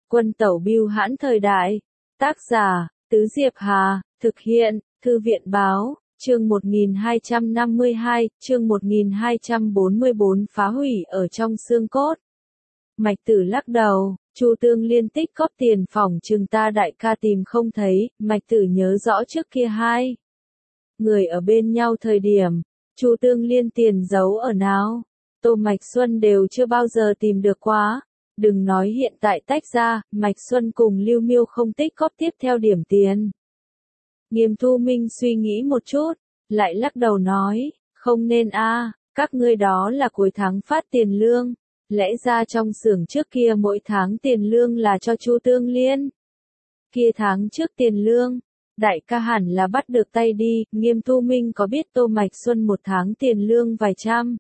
Quân tẩu bưu hãn thời đại. Tác giả, Tứ Diệp Hà, thực hiện, Thư viện báo, chương 1252, chương 1244 phá hủy ở trong xương cốt. Mạch Tử lắc đầu, Chu Tương Liên tích góp tiền phỏng chừng ta đại ca tìm không thấy, Mạch Tử nhớ rõ trước kia hai người ở bên nhau thời điểm, Chu Tương Liên tiền giấu ở nào, Tô Mạch Xuân đều chưa bao giờ tìm được quá. Đừng nói hiện tại tách ra, Mạch Xuân cùng Lưu Miêu không tích góp tiếp theo điểm tiền. Nghiêm Thu Minh suy nghĩ một chút, lại lắc đầu nói, không nên a, các ngươi đó là cuối tháng phát tiền lương, lẽ ra trong xưởng trước kia mỗi tháng tiền lương là cho Chu Tương Liên. Kia tháng trước tiền lương, đại ca hẳn là bắt được tay đi, Nghiêm Thu Minh có biết Tô Mạch Xuân một tháng tiền lương vài trăm?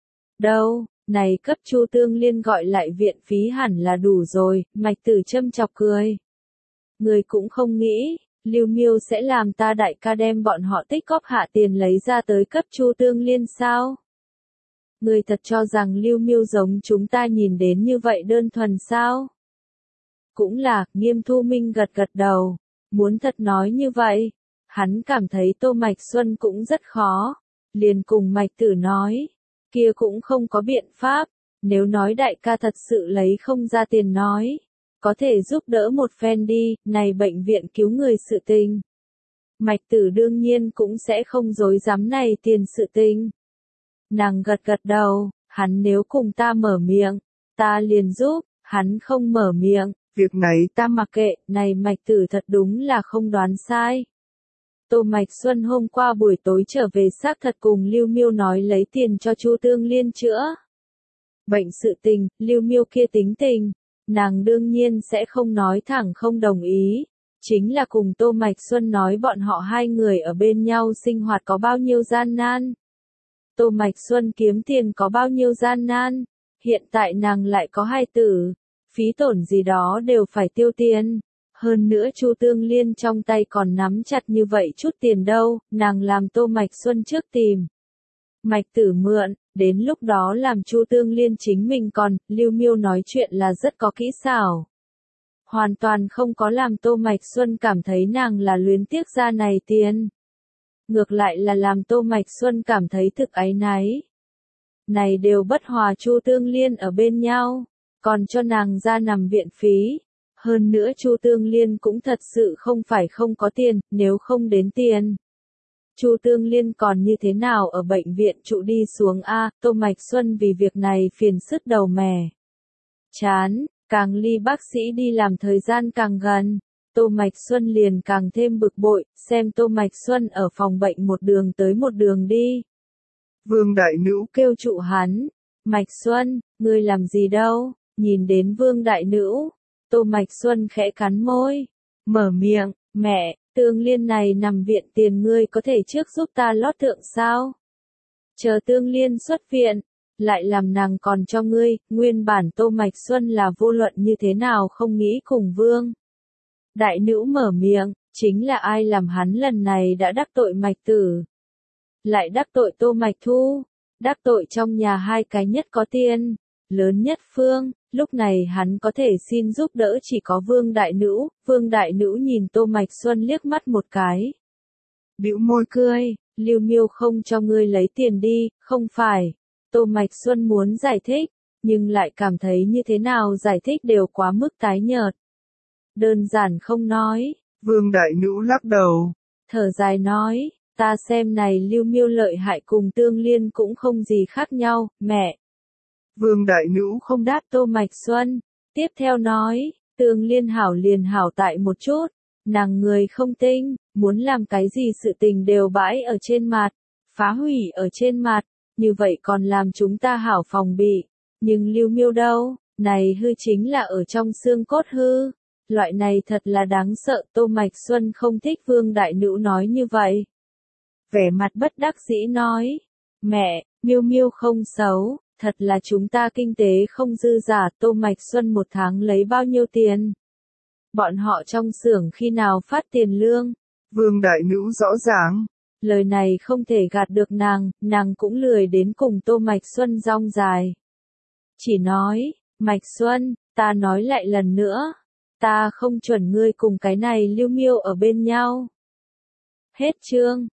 Đâu? Này cấp Chu Tương Liên gọi lại viện phí hẳn là đủ rồi, Mạch Tử châm chọc cười. Người cũng không nghĩ, Lưu Miêu sẽ làm ta đại ca đem bọn họ tích góp hạ tiền lấy ra tới cấp Chu Tương Liên sao? Người thật cho rằng Lưu Miêu giống chúng ta nhìn đến như vậy đơn thuần sao? Cũng là, Nghiêm Thu Minh gật gật đầu, muốn thật nói như vậy, hắn cảm thấy Tô Mạch Xuân cũng rất khó, liền cùng Mạch Tử nói. Kia cũng không có biện pháp, nếu nói đại ca thật sự lấy không ra tiền nói, có thể giúp đỡ một phen đi, này bệnh viện cứu người sự tình. Mạch Tử đương nhiên cũng sẽ không dối dám này tiền sự tình. Nàng gật gật đầu, hắn nếu cùng ta mở miệng, ta liền giúp, hắn không mở miệng, việc này ta mặc kệ, này Mạch Tử thật đúng là không đoán sai. Tô Mạch Xuân hôm qua buổi tối trở về xác thật cùng Lưu Miêu nói lấy tiền cho Chu Tương Liên chữa bệnh sự tình, Lưu Miêu kia tính tình, nàng đương nhiên sẽ không nói thẳng không đồng ý, chính là cùng Tô Mạch Xuân nói bọn họ hai người ở bên nhau sinh hoạt có bao nhiêu gian nan. Tô Mạch Xuân kiếm tiền có bao nhiêu gian nan, hiện tại nàng lại có hai tử, phí tổn gì đó đều phải tiêu tiền. Hơn nữa Chu Tương Liên trong tay còn nắm chặt như vậy chút tiền đâu, nàng làm Tô Mạch Xuân trước tìm. Mạch Tử mượn, đến lúc đó làm Chu Tương Liên chính mình còn, Lưu Miêu nói chuyện là rất có kỹ xảo. Hoàn toàn không có làm Tô Mạch Xuân cảm thấy nàng là luyến tiếc ra này tiền. Ngược lại là làm Tô Mạch Xuân cảm thấy thực áy náy. Này đều bất hòa Chu Tương Liên ở bên nhau, còn cho nàng ra nằm viện phí. Hơn nữa Chu Tương Liên cũng thật sự không phải không có tiền, nếu không đến tiền. Chu Tương Liên còn như thế nào ở bệnh viện trụ đi xuống a, Tô Mạch Xuân vì việc này phiền sứt đầu mẻ. Chán, càng ly bác sĩ đi làm thời gian càng gần, Tô Mạch Xuân liền càng thêm bực bội, xem Tô Mạch Xuân ở phòng bệnh một đường tới một đường đi. Vương Đại Nữ kêu trụ hắn, Mạch Xuân, ngươi làm gì đâu, nhìn đến Vương Đại Nữ. Tô Mạch Xuân khẽ cắn môi, mở miệng, mẹ, Tương Liên này nằm viện tiền ngươi có thể trước giúp ta lót thượng sao? Chờ Tương Liên xuất viện, lại làm nàng còn cho ngươi, nguyên bản Tô Mạch Xuân là vô luận như thế nào không nghĩ cùng Vương. Đại Nữ mở miệng, chính là ai làm hắn lần này đã đắc tội Mạch Tử. Lại đắc tội Tô Mạch Thu, đắc tội trong nhà hai cái nhất có tiền, lớn nhất phương. Lúc này hắn có thể xin giúp đỡ chỉ có Vương Đại Nữ nhìn Tô Mạch Xuân liếc mắt một cái. Bĩu môi cười, Lưu Miêu không cho ngươi lấy tiền đi, không phải. Tô Mạch Xuân muốn giải thích, nhưng lại cảm thấy như thế nào giải thích đều quá mức tái nhợt. Đơn giản không nói, Vương Đại Nữ lắc đầu, thở dài nói, ta xem này Lưu Miêu lợi hại cùng Tương Liên cũng không gì khác nhau, mẹ. Vương Đại Nữ không đáp Tô Mạch Xuân, tiếp theo nói, Tương Liên hảo liền hảo tại một chút, nàng người không tinh, muốn làm cái gì sự tình đều bãi ở trên mặt, phá hủy ở trên mặt, như vậy còn làm chúng ta hảo phòng bị, nhưng Lưu Miêu đâu, này hư chính là ở trong xương cốt hư, loại này thật là đáng sợ. Tô Mạch Xuân không thích Vương Đại Nữ nói như vậy. Vẻ mặt bất đắc dĩ nói, mẹ, Miêu Miêu không xấu. Thật là chúng ta kinh tế không dư giả, Tô Mạch Xuân một tháng lấy bao nhiêu tiền? Bọn họ trong xưởng khi nào phát tiền lương? Vương Đại Nữ rõ ràng. Lời này không thể gạt được nàng cũng lười đến cùng Tô Mạch Xuân rong dài. Chỉ nói, Mạch Xuân, ta nói lại lần nữa, ta không chuẩn ngươi cùng cái này Lưu Miêu ở bên nhau. Hết chương.